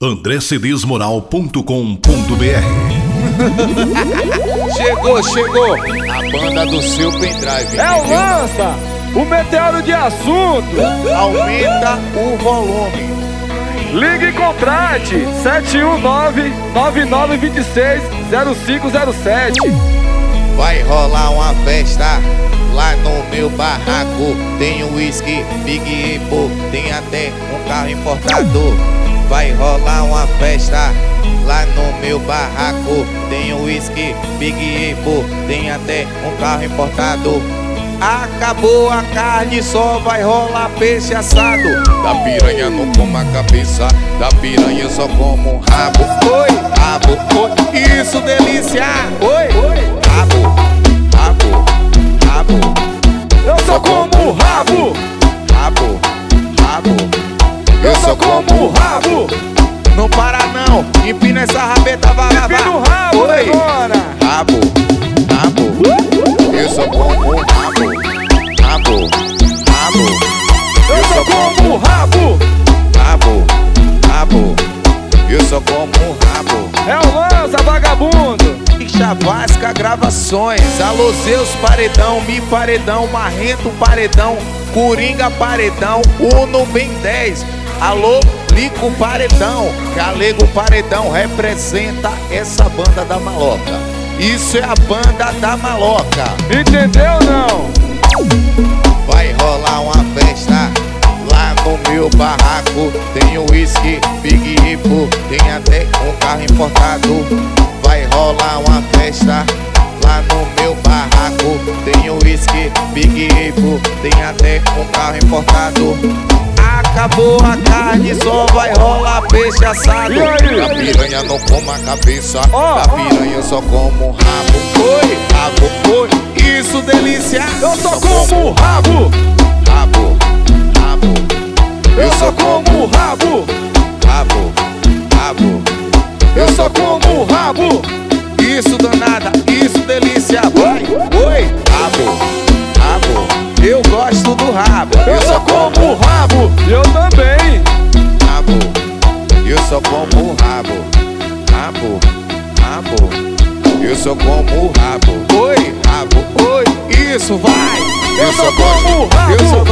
andrecedesmoral.com.br. Chegou a banda do seu pendrive. É o Lança, o meteoro de assunto. Aumenta o volume. Ligue e contrate 719-9926-0507. Vai rolar uma festa lá no meu barraco. Tem uísque, Big Apple, tem até um carro importado. Vai rolar uma festa lá no meu barraco. Tem uísque, Big Apple, tem até um carro importado. Acabou a carne, só vai rolar peixe assado. Da piranha não como a cabeça, da piranha só como um rabo. Oi, rabo, oi, isso delícia. Oi, rabo, rabo, rabo. Eu só como rabo, rabo, rabo. eu só como rabo. Não para não, empina essa rabeta, vai lá, vai. Empina o rabo, oi, agora. rabo, rabo. Eu só como rabo, rabo, rabo. Eu só como rabo, rabo, rabo. Eu só como rabo. é o Lança, vagabundo. E Chavasca Gravações. Alô Zeus Paredão, Mi Paredão, Marrento Paredão, Coringa Paredão, Uno Bem 10. Alô Lico Paredão, Galego Paredão representa essa banda da maloca. Isso é a banda da maloca. Entendeu não? Vai rolar uma festa lá no meu barraco. Tem uísque, Big Apple, tem até um carro importado. Vai rolar uma festa lá no meu barraco. Tem uísque, Big Apple, tem até um carro importado. Acabou a carne, só vai rolar peixe assado. Da piranha não como a cabeça, da piranha só como um rabo. Oi, rabo, oi, isso delícia. Eu só como rabo, rabo, rabo. eu só como rabo, rabo, rabo. eu só como rabo. Isso danada, isso delícia. Vai, oi, rabo, rabo. Eu gosto do rabo. Eu só como rabo, eu também. Rabo, eu só como rabo, rabo, rabo. Eu só como rabo. Oi, rabo, oi, isso vai. Eu só como rabo, eu só